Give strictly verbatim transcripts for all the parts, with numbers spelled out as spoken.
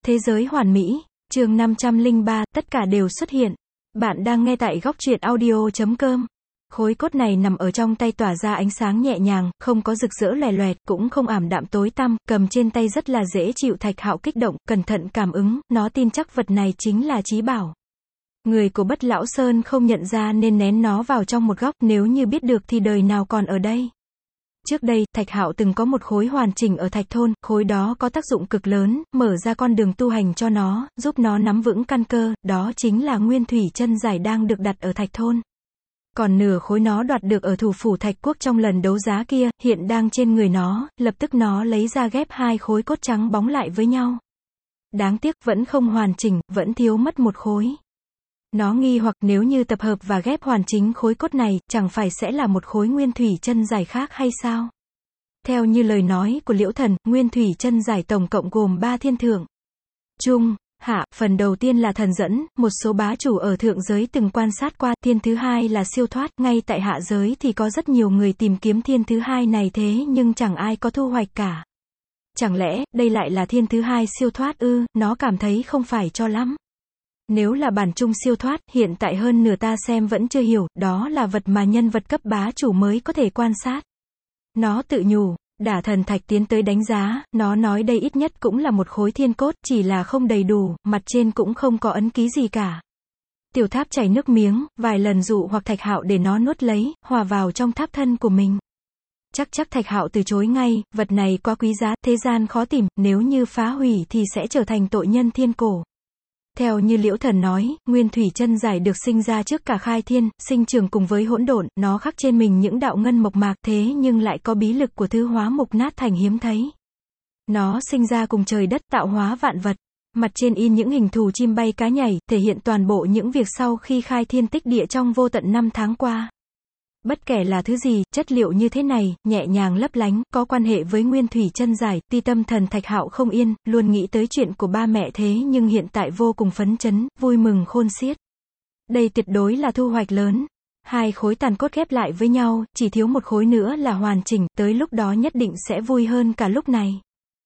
Thế giới hoàn mỹ, chương năm trăm lẻ ba, tất cả đều xuất hiện. Bạn đang nghe tại góc truyện audio chấm com. Khối cốt này nằm ở trong tay tỏa ra ánh sáng nhẹ nhàng, không có rực rỡ lòe loẹt, cũng không ảm đạm tối tăm, cầm trên tay rất là dễ chịu. Thạch Hạo kích động, cẩn thận cảm ứng, nó tin chắc vật này chính là chí bảo. Người của Bất Lão Sơn không nhận ra nên nén nó vào trong một góc, nếu như biết được thì đời nào còn ở đây. Trước đây, Thạch Hạo từng có một khối hoàn chỉnh ở Thạch Thôn, khối đó có tác dụng cực lớn, mở ra con đường tu hành cho nó, giúp nó nắm vững căn cơ, đó chính là Nguyên Thủy Chân Giải đang được đặt ở Thạch Thôn. Còn nửa khối nó đoạt được ở thủ phủ Thạch Quốc trong lần đấu giá kia, hiện đang trên người nó, lập tức nó lấy ra ghép hai khối cốt trắng bóng lại với nhau. Đáng tiếc, vẫn không hoàn chỉnh, vẫn thiếu mất một khối. Nó nghi hoặc nếu như tập hợp và ghép hoàn chính khối cốt này, chẳng phải sẽ là một khối Nguyên Thủy Chân Giải khác hay sao? Theo như lời nói của Liễu Thần, Nguyên Thủy Chân Giải tổng cộng gồm ba thiên thượng, trung, hạ. Phần đầu tiên là thần dẫn, một số bá chủ ở thượng giới từng quan sát qua. Thiên thứ hai là siêu thoát, ngay tại hạ giới thì có rất nhiều người tìm kiếm thiên thứ hai này thế nhưng chẳng ai có thu hoạch cả. Chẳng lẽ, đây lại là thiên thứ hai siêu thoát ư? Nó cảm thấy không phải cho lắm. Nếu là bản chung siêu thoát, hiện tại hơn nửa ta xem vẫn chưa hiểu, đó là vật mà nhân vật cấp bá chủ mới có thể quan sát. Nó tự nhủ. Đả Thần Thạch tiến tới đánh giá, nó nói đây ít nhất cũng là một khối thiên cốt, chỉ là không đầy đủ, mặt trên cũng không có ấn ký gì cả. Tiểu Tháp chảy nước miếng, vài lần dụ hoặc Thạch Hạo để nó nuốt lấy, hòa vào trong tháp thân của mình. Chắc chắc Thạch Hạo từ chối ngay, vật này quá quý giá, thế gian khó tìm, nếu như phá hủy thì sẽ trở thành tội nhân thiên cổ. Theo như Liễu Thần nói, Nguyên Thủy Chân Giải được sinh ra trước cả khai thiên, sinh trưởng cùng với hỗn độn, nó khắc trên mình những đạo ngân mộc mạc, thế nhưng lại có bí lực của thứ hóa mục nát thành hiếm thấy. Nó sinh ra cùng trời đất, tạo hóa vạn vật. Mặt trên in những hình thù chim bay cá nhảy, thể hiện toàn bộ những việc sau khi khai thiên tích địa trong vô tận năm tháng qua. Bất kể là thứ gì, chất liệu như thế này, nhẹ nhàng lấp lánh, có quan hệ với Nguyên Thủy Chân Giải, tuy tâm thần Thạch Hạo không yên, luôn nghĩ tới chuyện của ba mẹ thế nhưng hiện tại vô cùng phấn chấn, vui mừng khôn xiết. Đây tuyệt đối là thu hoạch lớn. Hai khối tàn cốt ghép lại với nhau, chỉ thiếu một khối nữa là hoàn chỉnh, tới lúc đó nhất định sẽ vui hơn cả lúc này.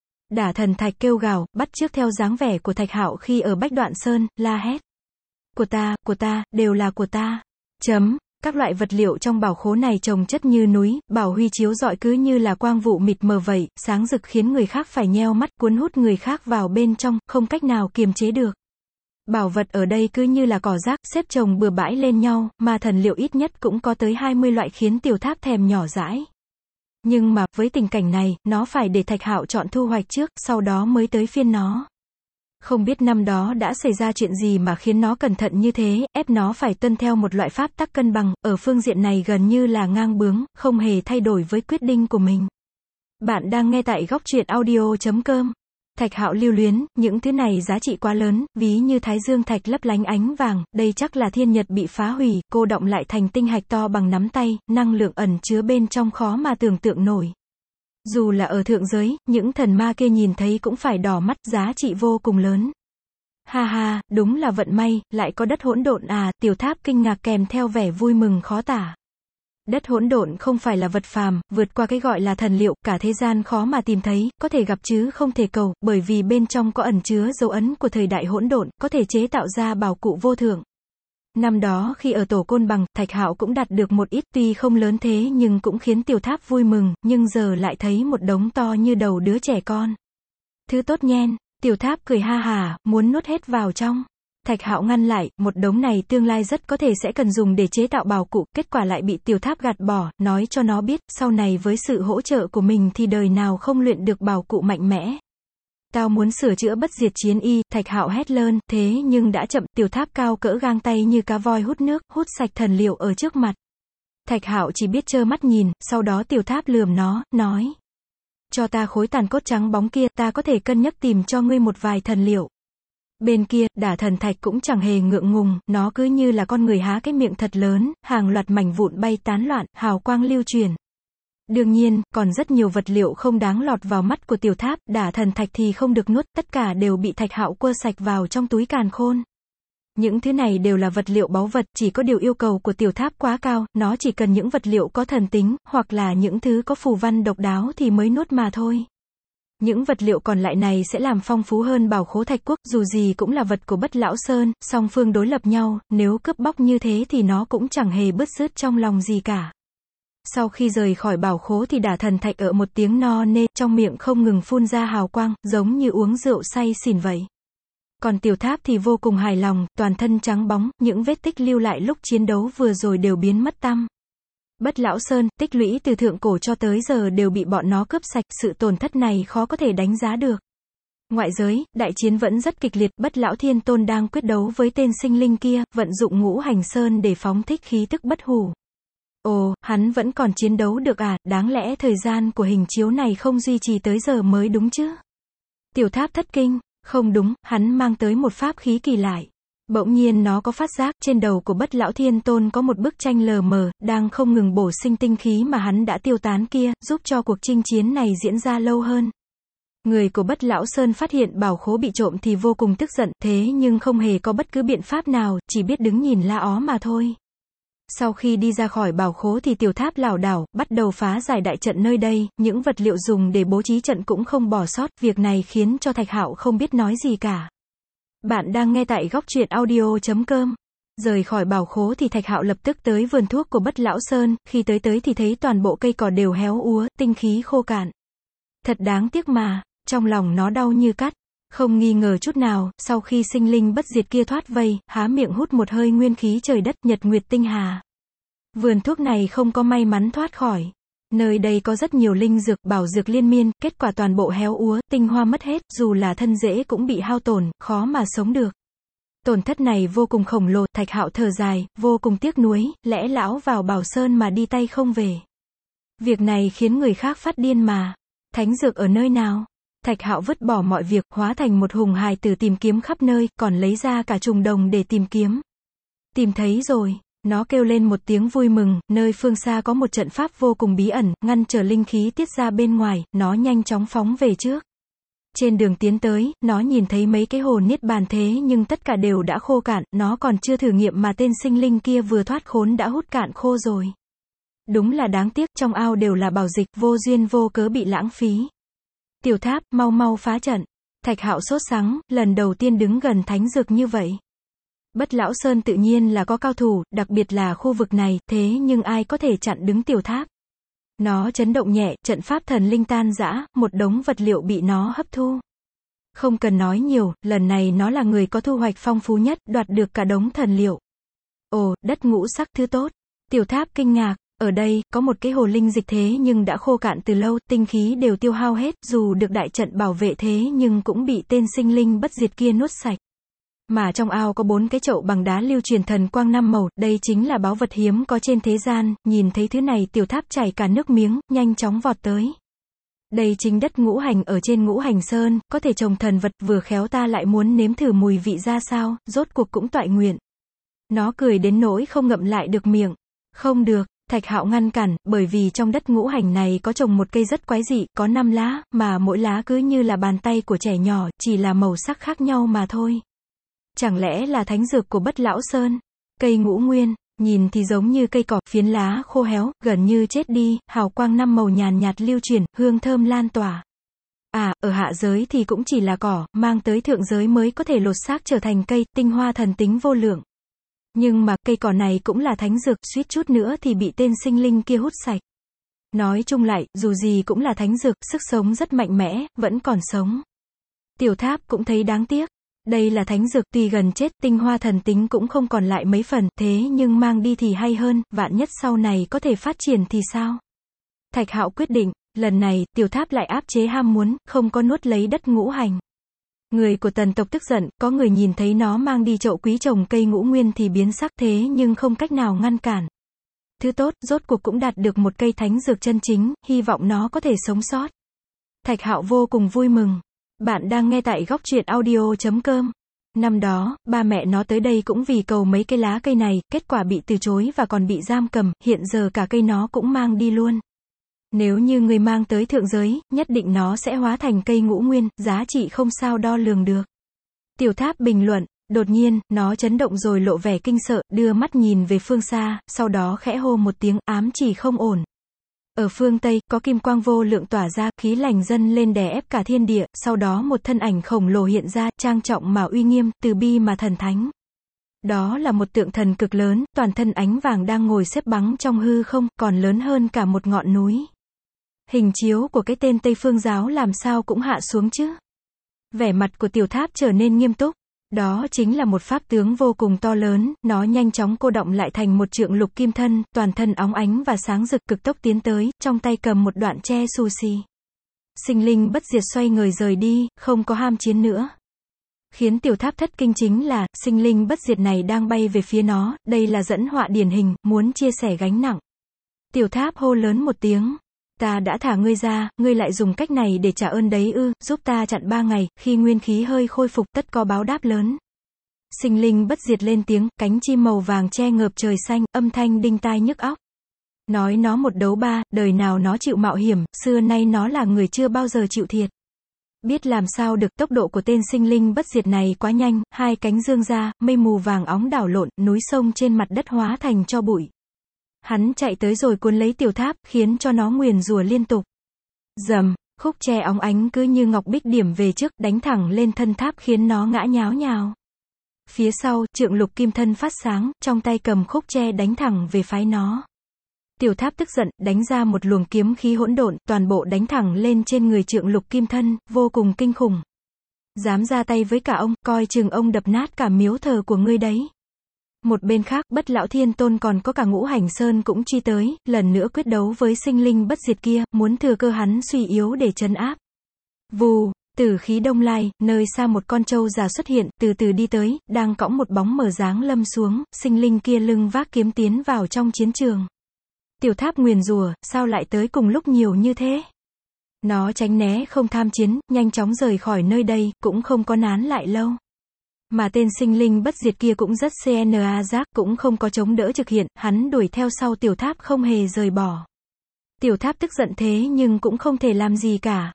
Đả Thần Thạch kêu gào, bắt chước theo dáng vẻ của Thạch Hạo khi ở Bách Đoạn Sơn, la hét. Của ta, của ta, đều là của ta. Chấm. Các loại vật liệu trong bảo khố này chồng chất như núi, bảo huy chiếu rọi cứ như là quang vụ mịt mờ vậy, sáng rực khiến người khác phải nheo mắt, cuốn hút người khác vào bên trong, không cách nào kiềm chế được. Bảo vật ở đây cứ như là cỏ rác, xếp chồng bừa bãi lên nhau, mà thần liệu ít nhất cũng có tới hai mươi loại khiến Tiểu Tháp thèm nhỏ dãi. Nhưng mà, với tình cảnh này, nó phải để Thạch Hạo chọn thu hoạch trước, sau đó mới tới phiên nó. Không biết năm đó đã xảy ra chuyện gì mà khiến nó cẩn thận như thế, ép nó phải tuân theo một loại pháp tắc cân bằng, ở phương diện này gần như là ngang bướng, không hề thay đổi với quyết định của mình. Bạn đang nghe tại góc truyện audio chấm com. Thạch Hạo lưu luyến, những thứ này giá trị quá lớn, ví như thái dương thạch lấp lánh ánh vàng, đây chắc là thiên nhật bị phá hủy, cô đọng lại thành tinh hạch to bằng nắm tay, năng lượng ẩn chứa bên trong khó mà tưởng tượng nổi. Dù là ở thượng giới, những thần ma kia nhìn thấy cũng phải đỏ mắt, giá trị vô cùng lớn. Ha ha, đúng là vận may, lại có đất hỗn độn à, Tiểu Tháp kinh ngạc kèm theo vẻ vui mừng khó tả. Đất hỗn độn không phải là vật phàm, vượt qua cái gọi là thần liệu, cả thế gian khó mà tìm thấy, có thể gặp chứ không thể cầu, bởi vì bên trong có ẩn chứa dấu ấn của thời đại hỗn độn, có thể chế tạo ra bảo cụ vô thượng. Năm đó khi ở Tổ Côn Bằng, Thạch Hạo cũng đạt được một ít, tuy không lớn thế nhưng cũng khiến Tiểu Tháp vui mừng, nhưng giờ lại thấy một đống to như đầu đứa trẻ con. Thứ tốt nhen, Tiểu Tháp cười ha hà, muốn nuốt hết vào trong. Thạch Hạo ngăn lại, một đống này tương lai rất có thể sẽ cần dùng để chế tạo bảo cụ, kết quả lại bị Tiểu Tháp gạt bỏ, nói cho nó biết, sau này với sự hỗ trợ của mình thì đời nào không luyện được bảo cụ mạnh mẽ. Tao muốn sửa chữa bất diệt chiến y, Thạch Hạo hét lớn, thế nhưng đã chậm, Tiểu Tháp cao cỡ gang tay như cá voi hút nước, hút sạch thần liệu ở trước mặt. Thạch Hạo chỉ biết trơ mắt nhìn, sau đó Tiểu Tháp lườm nó, nói. Cho ta khối tàn cốt trắng bóng kia, ta có thể cân nhắc tìm cho ngươi một vài thần liệu. Bên kia, Đả Thần Thạch cũng chẳng hề ngượng ngùng, nó cứ như là con người há cái miệng thật lớn, hàng loạt mảnh vụn bay tán loạn, hào quang lưu truyền. Đương nhiên, còn rất nhiều vật liệu không đáng lọt vào mắt của Tiểu Tháp, Đả Thần Thạch thì không được nuốt, tất cả đều bị Thạch Hạo quơ sạch vào trong túi càn khôn. Những thứ này đều là vật liệu báu vật, chỉ có điều yêu cầu của Tiểu Tháp quá cao, nó chỉ cần những vật liệu có thần tính, hoặc là những thứ có phù văn độc đáo thì mới nuốt mà thôi. Những vật liệu còn lại này sẽ làm phong phú hơn bảo khố thạch quốc, dù gì cũng là vật của Bất Lão Sơn, song phương đối lập nhau, nếu cướp bóc như thế thì nó cũng chẳng hề bứt rứt trong lòng gì cả. Sau khi rời khỏi bảo khố thì Đả Thần Thạch ở một tiếng no nê, trong miệng không ngừng phun ra hào quang, giống như uống rượu say xỉn vậy. Còn Tiểu Tháp thì vô cùng hài lòng, toàn thân trắng bóng, những vết tích lưu lại lúc chiến đấu vừa rồi đều biến mất tăm. Bất Lão Sơn, tích lũy từ thượng cổ cho tới giờ đều bị bọn nó cướp sạch, sự tổn thất này khó có thể đánh giá được. Ngoại giới, đại chiến vẫn rất kịch liệt, Bất Lão Thiên Tôn đang quyết đấu với tên sinh linh kia, vận dụng Ngũ Hành Sơn để phóng thích khí tức bất hủ. Ồ, hắn vẫn còn chiến đấu được à, đáng lẽ thời gian của hình chiếu này không duy trì tới giờ mới đúng chứ? Tiểu Tháp thất kinh, không đúng, hắn mang tới một pháp khí kỳ lạ. Bỗng nhiên nó có phát giác, trên đầu của Bất Lão Thiên Tôn có một bức tranh lờ mờ, đang không ngừng bổ sinh tinh khí mà hắn đã tiêu tán kia, giúp cho cuộc chinh chiến này diễn ra lâu hơn. Người của Bất Lão Sơn phát hiện bảo khố bị trộm thì vô cùng tức giận, thế nhưng không hề có bất cứ biện pháp nào, chỉ biết đứng nhìn la ó mà thôi. Sau khi đi ra khỏi bảo khố thì Tiểu Tháp lảo đảo, bắt đầu phá giải đại trận nơi đây, những vật liệu dùng để bố trí trận cũng không bỏ sót, việc này khiến cho Thạch Hạo không biết nói gì cả. Bạn đang nghe tại góc truyện audio chấm com. Rời khỏi bảo khố thì Thạch Hạo lập tức tới vườn thuốc của Bất Lão Sơn, khi tới tới thì thấy toàn bộ cây cỏ đều héo úa, tinh khí khô cạn. Thật đáng tiếc mà, trong lòng nó đau như cắt. Không nghi ngờ chút nào, sau khi sinh linh bất diệt kia thoát vây, há miệng hút một hơi nguyên khí trời đất, nhật nguyệt tinh hà. Vườn thuốc này không có may mắn thoát khỏi. Nơi đây có rất nhiều linh dược, bảo dược liên miên, kết quả toàn bộ héo úa, tinh hoa mất hết, dù là thân rễ cũng bị hao tổn, khó mà sống được. Tổn thất này vô cùng khổng lồ, Thạch Hạo thở dài, vô cùng tiếc nuối, lẽ lão vào Bảo Sơn mà đi tay không về. Việc này khiến người khác phát điên mà. Thánh dược ở nơi nào? Thạch Hạo vứt bỏ mọi việc, hóa thành một hùng hài tử tìm kiếm khắp nơi, còn lấy ra cả trùng đồng để tìm kiếm. Tìm thấy rồi. Nó kêu lên một tiếng vui mừng, nơi phương xa có một trận pháp vô cùng bí ẩn, ngăn trở linh khí tiết ra bên ngoài, nó nhanh chóng phóng về trước. Trên đường tiến tới, nó nhìn thấy mấy cái hồ niết bàn thế nhưng tất cả đều đã khô cạn, nó còn chưa thử nghiệm mà tên sinh linh kia vừa thoát khốn đã hút cạn khô rồi. Đúng là đáng tiếc, trong ao đều là bảo dịch, vô duyên vô cớ bị lãng phí. Tiểu Tháp, mau mau phá trận. Thạch Hạo sốt sắng, lần đầu tiên đứng gần thánh dược như vậy. Bất Lão Sơn tự nhiên là có cao thủ, đặc biệt là khu vực này, thế nhưng ai có thể chặn đứng Tiểu Tháp? Nó chấn động nhẹ, trận pháp thần linh tan rã, một đống vật liệu bị nó hấp thu. Không cần nói nhiều, lần này nó là người có thu hoạch phong phú nhất, đoạt được cả đống thần liệu. Ồ, đất ngũ sắc thứ tốt. Tiểu Tháp kinh ngạc, ở đây, có một cái hồ linh dịch thế nhưng đã khô cạn từ lâu, tinh khí đều tiêu hao hết, dù được đại trận bảo vệ thế nhưng cũng bị tên sinh linh bất diệt kia nuốt sạch. Mà trong ao có bốn cái chậu bằng đá lưu truyền thần quang năm màu, đây chính là báu vật hiếm có trên thế gian, nhìn thấy thứ này Tiểu Tháp chảy cả nước miếng, nhanh chóng vọt tới. Đây chính đất ngũ hành ở trên Ngũ Hành Sơn, có thể trồng thần vật, vừa khéo ta lại muốn nếm thử mùi vị ra sao, rốt cuộc cũng toại nguyện. Nó cười đến nỗi không ngậm lại được miệng. Không được, Thạch Hạo ngăn cản, bởi vì trong đất ngũ hành này có trồng một cây rất quái dị, có năm lá, mà mỗi lá cứ như là bàn tay của trẻ nhỏ, chỉ là màu sắc khác nhau mà thôi. Chẳng lẽ là thánh dược của Bất Lão Sơn? Cây ngũ nguyên, nhìn thì giống như cây cỏ, phiến lá khô héo, gần như chết đi, hào quang năm màu nhàn nhạt lưu truyền, hương thơm lan tỏa. À, ở hạ giới thì cũng chỉ là cỏ, mang tới thượng giới mới có thể lột xác trở thành cây, tinh hoa thần tính vô lượng. Nhưng mà, cây cỏ này cũng là thánh dược, suýt chút nữa thì bị tên sinh linh kia hút sạch. Nói chung lại, dù gì cũng là thánh dược, sức sống rất mạnh mẽ, vẫn còn sống. Tiểu Tháp cũng thấy đáng tiếc. Đây là thánh dược, tuy gần chết, tinh hoa thần tính cũng không còn lại mấy phần, thế nhưng mang đi thì hay hơn, vạn nhất sau này có thể phát triển thì sao? Thạch Hạo quyết định, lần này, Tiểu Tháp lại áp chế ham muốn, không có nuốt lấy đất ngũ hành. Người của Tần tộc tức giận, có người nhìn thấy nó mang đi chậu quý trồng cây ngũ nguyên thì biến sắc, thế nhưng không cách nào ngăn cản. Thứ tốt, rốt cuộc cũng đạt được một cây thánh dược chân chính, hy vọng nó có thể sống sót. Thạch Hạo vô cùng vui mừng. Bạn đang nghe tại góc truyện audio chấm com. Năm đó, ba mẹ nó tới đây cũng vì cầu mấy cây lá cây này, kết quả bị từ chối và còn bị giam cầm, hiện giờ cả cây nó cũng mang đi luôn. Nếu như người mang tới thượng giới, nhất định nó sẽ hóa thành cây ngũ nguyên, giá trị không sao đo lường được. Tiểu Tháp bình luận, đột nhiên, nó chấn động rồi lộ vẻ kinh sợ, đưa mắt nhìn về phương xa, sau đó khẽ hô một tiếng, ám chỉ không ổn. Ở phương Tây, có kim quang vô lượng tỏa ra, khí lành dâng lên đè ép cả thiên địa, sau đó một thân ảnh khổng lồ hiện ra, trang trọng mà uy nghiêm, từ bi mà thần thánh. Đó là một tượng thần cực lớn, toàn thân ánh vàng đang ngồi xếp bằng trong hư không, còn lớn hơn cả một ngọn núi. Hình chiếu của cái tên Tây Phương giáo làm sao cũng hạ xuống chứ. Vẻ mặt của Tiểu Tháp trở nên nghiêm túc. Đó chính là một pháp tướng vô cùng to lớn, nó nhanh chóng cô đọng lại thành một trượng lục kim thân, toàn thân óng ánh và sáng rực, cực tốc tiến tới, trong tay cầm một đoạn tre xù xì. Sinh linh bất diệt xoay người rời đi, không có ham chiến nữa. Khiến Tiểu Tháp thất kinh chính là, sinh linh bất diệt này đang bay về phía nó, đây là dẫn họa điển hình, muốn chia sẻ gánh nặng. Tiểu Tháp hô lớn một tiếng. Ta đã thả ngươi ra, ngươi lại dùng cách này để trả ơn đấy ư, giúp ta chặn ba ngày, khi nguyên khí hơi khôi phục tất có báo đáp lớn. Sinh linh bất diệt lên tiếng, cánh chim màu vàng che ngợp trời xanh, âm thanh đinh tai nhức óc. Nói nó một đấu ba, đời nào nó chịu mạo hiểm, xưa nay nó là người chưa bao giờ chịu thiệt. Biết làm sao được, tốc độ của tên sinh linh bất diệt này quá nhanh, hai cánh dương ra, mây mù vàng óng đảo lộn, núi sông trên mặt đất hóa thành tro bụi. Hắn chạy tới rồi cuốn lấy Tiểu Tháp, khiến cho nó nguyền rủa liên tục. Rầm, khúc tre óng ánh cứ như ngọc bích điểm về trước, đánh thẳng lên thân tháp khiến nó ngã nháo nhào. Phía sau, trượng lục kim thân phát sáng, trong tay cầm khúc tre đánh thẳng về phái nó. Tiểu Tháp tức giận, đánh ra một luồng kiếm khí hỗn độn, toàn bộ đánh thẳng lên trên người trượng lục kim thân, vô cùng kinh khủng. Dám ra tay với cả ông, coi chừng ông đập nát cả miếu thờ của ngươi đấy. Một bên khác, Bất Lão Thiên Tôn còn có cả Ngũ Hành Sơn cũng truy tới, lần nữa quyết đấu với sinh linh bất diệt kia, muốn thừa cơ hắn suy yếu để trấn áp. Vù, tử khí đông lai, nơi xa một con trâu già xuất hiện, từ từ đi tới, đang cõng một bóng mờ dáng lâm xuống, sinh linh kia lưng vác kiếm tiến vào trong chiến trường. Tiểu Tháp nguyền rủa, sao lại tới cùng lúc nhiều như thế? Nó tránh né không tham chiến, nhanh chóng rời khỏi nơi đây, cũng không có nán lại lâu. Mà tên sinh linh bất diệt kia cũng rất cna giác, cũng không có chống đỡ trực hiện, hắn đuổi theo sau Tiểu Tháp không hề rời bỏ. Tiểu Tháp tức giận thế nhưng cũng không thể làm gì cả.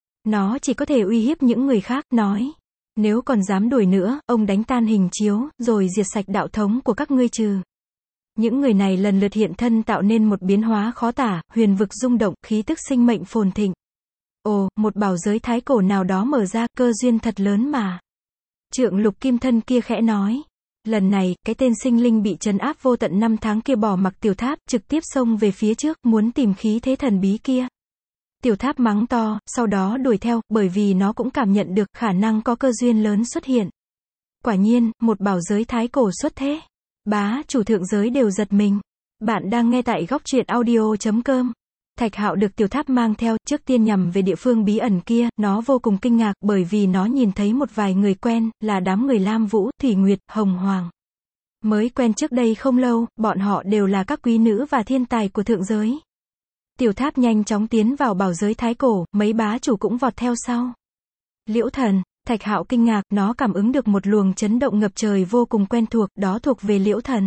Nó chỉ có thể uy hiếp những người khác, nói. Nếu còn dám đuổi nữa, ông đánh tan hình chiếu, rồi diệt sạch đạo thống của các ngươi trừ. Những người này lần lượt hiện thân tạo nên một biến hóa khó tả, huyền vực rung động, khí tức sinh mệnh phồn thịnh. Ồ, một bảo giới thái cổ nào đó mở ra, cơ duyên thật lớn mà. Trượng lục kim thân kia khẽ nói. Lần này, cái tên sinh linh bị trấn áp vô tận năm tháng kia bỏ mặc Tiểu Tháp, trực tiếp xông về phía trước, muốn tìm khí thế thần bí kia. Tiểu Tháp mắng to, sau đó đuổi theo, bởi vì nó cũng cảm nhận được khả năng có cơ duyên lớn xuất hiện. Quả nhiên, một bảo giới thái cổ xuất thế. Bá, chủ thượng giới đều giật mình. Bạn đang nghe tại góc truyện audio chấm com. Thạch Hạo được Tiểu Tháp mang theo, trước tiên nhằm về địa phương bí ẩn kia, nó vô cùng kinh ngạc, bởi vì nó nhìn thấy một vài người quen, là đám người Lam Vũ, Thủy Nguyệt, Hồng Hoàng. Mới quen trước đây không lâu, bọn họ đều là các quý nữ và thiên tài của thượng giới. Tiểu Tháp nhanh chóng tiến vào bảo giới thái cổ, mấy bá chủ cũng vọt theo sau. Liễu Thần, Thạch Hạo kinh ngạc, nó cảm ứng được một luồng chấn động ngập trời vô cùng quen thuộc, đó thuộc về Liễu Thần.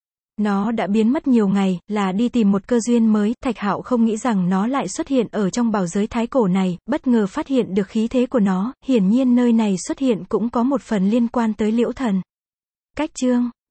Nó đã biến mất nhiều ngày, là đi tìm một cơ duyên mới, Thạch Hạo không nghĩ rằng nó lại xuất hiện ở trong bảo giới thái cổ này, bất ngờ phát hiện được khí thế của nó, hiển nhiên nơi này xuất hiện cũng có một phần liên quan tới Liễu Thần. Cách chương